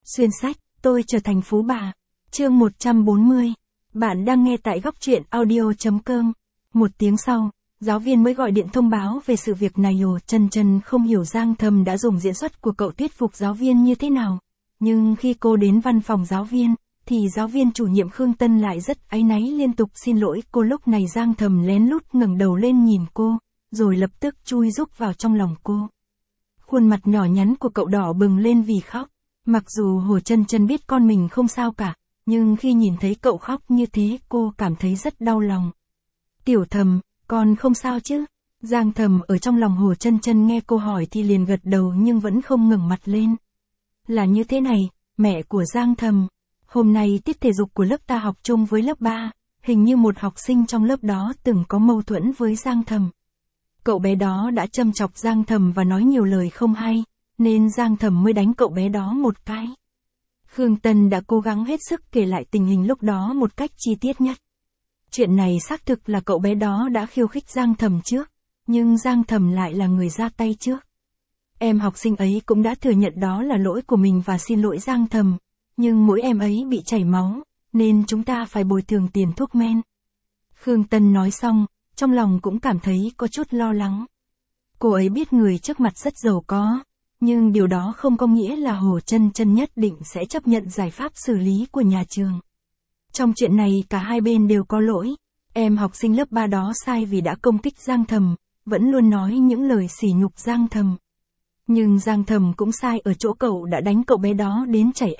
Xuyên sách, tôi trở thành phú bà. Chương 140. Bạn đang nghe tại góc truyện audio.com. Một tiếng sau, giáo viên mới gọi điện thông báo về sự việc này. Chân không hiểu Giang Thầm đã dùng diễn xuất của cậu thuyết phục giáo viên như thế nào. Nhưng khi cô đến văn phòng giáo viên, thì giáo viên chủ nhiệm Khương Tân lại rất áy náy liên tục xin lỗi cô. Lúc này Giang Thầm lén lút ngẩng đầu lên nhìn cô, rồi lập tức chui rúc vào trong lòng cô. Khuôn mặt nhỏ nhắn của cậu đỏ bừng lên vì khóc. Mặc dù Hồ Chân biết con mình không sao cả, nhưng khi nhìn thấy cậu khóc như thế cô cảm thấy rất đau lòng. Tiểu Thầm, con không sao chứ? Giang Thầm ở trong lòng Hồ Chân nghe cô hỏi thì liền gật đầu nhưng vẫn không ngẩng mặt lên. Là như thế này, mẹ của Giang Thầm. Hôm nay tiết thể dục của lớp ta học chung với lớp 3, hình như một học sinh trong lớp đó từng có mâu thuẫn với Giang Thầm. Cậu bé đó đã châm chọc Giang Thầm và nói nhiều lời không hay, nên Giang Thầm mới đánh cậu bé đó một cái. Khương Tân đã cố gắng hết sức kể lại tình hình lúc đó một cách chi tiết nhất. Chuyện này xác thực là cậu bé đó đã khiêu khích Giang Thầm trước, nhưng Giang Thầm lại là người ra tay trước. Em học sinh ấy cũng đã thừa nhận đó là lỗi của mình và xin lỗi Giang Thầm, nhưng mỗi em ấy bị chảy máu, nên chúng ta phải bồi thường tiền thuốc men. Khương Tân nói xong, trong lòng cũng cảm thấy có chút lo lắng. Cô ấy biết người trước mặt rất giàu có, nhưng điều đó không có nghĩa là Hồ Chân nhất định sẽ chấp nhận giải pháp xử lý của nhà trường. Trong chuyện này cả hai bên đều có lỗi. Em học sinh lớp 3 đó sai vì đã công kích Giang Thầm, vẫn luôn nói những lời sỉ nhục Giang Thầm. Nhưng Giang Thầm cũng sai ở chỗ cậu đã đánh cậu bé đó đến chảy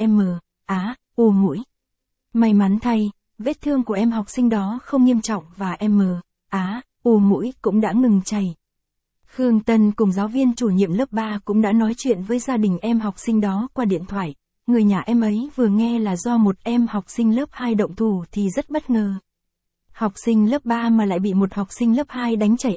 u mũi. May mắn thay, vết thương của em học sinh đó không nghiêm trọng và u mũi cũng đã ngừng chảy. Khương Tân cùng giáo viên chủ nhiệm lớp 3 cũng đã nói chuyện với gia đình em học sinh đó qua điện thoại. Người nhà em ấy vừa nghe là do một em học sinh lớp 2 động thủ thì rất bất ngờ. Học sinh lớp 3 mà lại bị một học sinh lớp 2 đánh chảy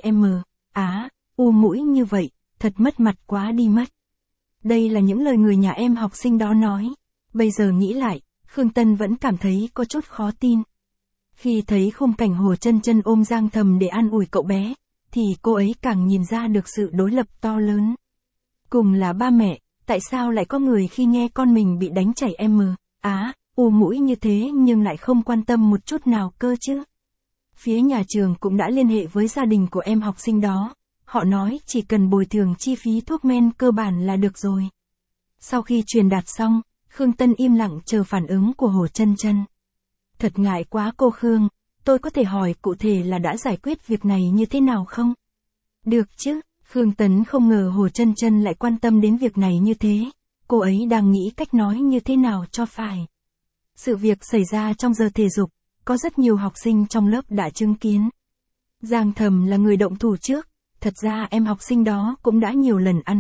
u mũi như vậy, thật mất mặt quá đi mất. Đây là những lời người nhà em học sinh đó nói. Bây giờ nghĩ lại, Khương Tân vẫn cảm thấy có chút khó tin. Khi thấy khung cảnh Hồ Chân ôm Giang Thầm để an ủi cậu bé, thì cô ấy càng nhìn ra được sự đối lập to lớn. Cùng là ba mẹ, tại sao lại có người khi nghe con mình bị đánh chảy u mũi như thế nhưng lại không quan tâm một chút nào cơ chứ? Phía nhà trường cũng đã liên hệ với gia đình của em học sinh đó. Họ nói chỉ cần bồi thường chi phí thuốc men cơ bản là được rồi. Sau khi truyền đạt xong, Khương Tân im lặng chờ phản ứng của Hồ Chân. Thật ngại quá cô Khương, tôi có thể hỏi cụ thể là đã giải quyết việc này như thế nào không? Được chứ, Khương Tân không ngờ Hồ Chân lại quan tâm đến việc này như thế. Cô ấy đang nghĩ cách nói như thế nào cho phải. Sự việc xảy ra trong giờ thể dục, có rất nhiều học sinh trong lớp đã chứng kiến. Giang Thầm là người động thủ trước. Thật ra em học sinh đó cũng đã nhiều lần ăn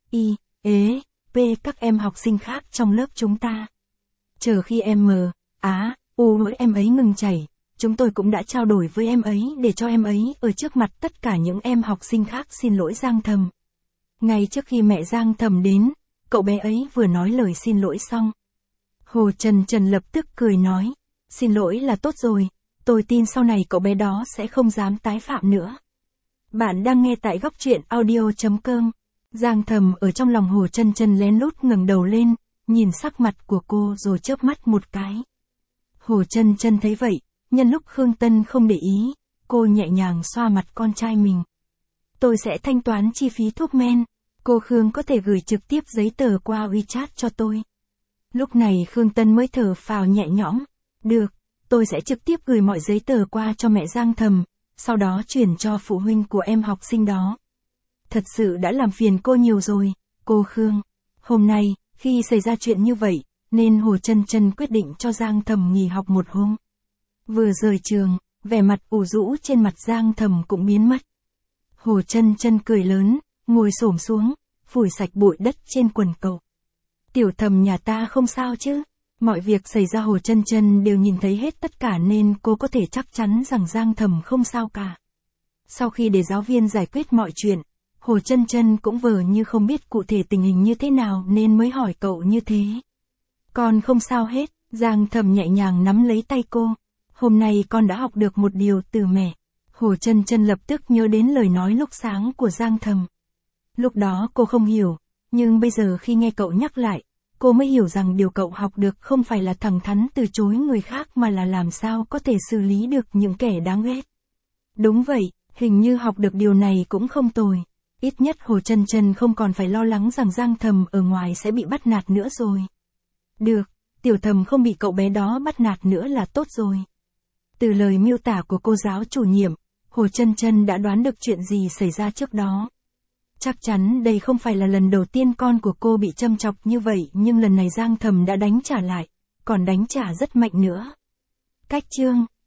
các em học sinh khác trong lớp chúng ta. Chờ khi mỗi em ấy ngừng chảy, chúng tôi cũng đã trao đổi với em ấy để cho em ấy ở trước mặt tất cả những em học sinh khác xin lỗi Giang Thầm. Ngay trước khi mẹ Giang Thầm đến, cậu bé ấy vừa nói lời xin lỗi xong. Hồ Chân lập tức cười nói, xin lỗi là tốt rồi, tôi tin sau này cậu bé đó sẽ không dám tái phạm nữa. Bạn đang nghe tại góc truyện audio.com. Giang Thầm ở trong lòng Hồ Chân lén lút ngẩng đầu lên, nhìn sắc mặt của cô rồi chớp mắt một cái. Hồ Chân thấy vậy, nhân lúc Khương Tân không để ý, cô nhẹ nhàng xoa mặt con trai mình. Tôi sẽ thanh toán chi phí thuốc men, cô Khương có thể gửi trực tiếp giấy tờ qua WeChat cho tôi. Lúc này Khương Tân mới thở phào nhẹ nhõm. Được, tôi sẽ trực tiếp gửi mọi giấy tờ qua cho mẹ Giang Thầm, sau đó chuyển cho phụ huynh của em học sinh đó. Thật sự đã làm phiền cô nhiều rồi, cô Khương. Hôm nay, khi xảy ra chuyện như vậy, nên Hồ Chân quyết định cho Giang Thầm nghỉ học một hôm. Vừa rời trường, vẻ mặt ủ rũ trên mặt Giang Thầm cũng biến mất. Hồ Chân cười lớn, ngồi xổm xuống, phủi sạch bụi đất trên quần cậu. Tiểu Thầm nhà ta không sao chứ? Mọi việc xảy ra Hồ Chân đều nhìn thấy hết tất cả nên cô có thể chắc chắn rằng Giang Thầm không sao cả. Sau khi để giáo viên giải quyết mọi chuyện, Hồ Chân cũng vờ như không biết cụ thể tình hình như thế nào nên mới hỏi cậu như thế. Con không sao hết, Giang Thầm nhẹ nhàng nắm lấy tay cô. Hôm nay con đã học được một điều từ mẹ. Hồ Chân lập tức nhớ đến lời nói lúc sáng của Giang Thầm. Lúc đó cô không hiểu, nhưng bây giờ khi nghe cậu nhắc lại, cô mới hiểu rằng điều cậu học được không phải là thẳng thắn từ chối người khác mà là làm sao có thể xử lý được những kẻ đáng ghét. Đúng vậy, hình như học được điều này cũng không tồi. Ít nhất Hồ Chân Chân không còn phải lo lắng rằng Giang Thầm ở ngoài sẽ bị bắt nạt nữa rồi. Được, Tiểu Thầm không bị cậu bé đó bắt nạt nữa là tốt rồi. Từ lời miêu tả của cô giáo chủ nhiệm, Hồ Chân Chân đã đoán được chuyện gì xảy ra trước đó. Chắc chắn đây không phải là lần đầu tiên con của cô bị châm chọc như vậy, nhưng lần này Giang Thầm đã đánh trả lại, còn đánh trả rất mạnh nữa. Cách chương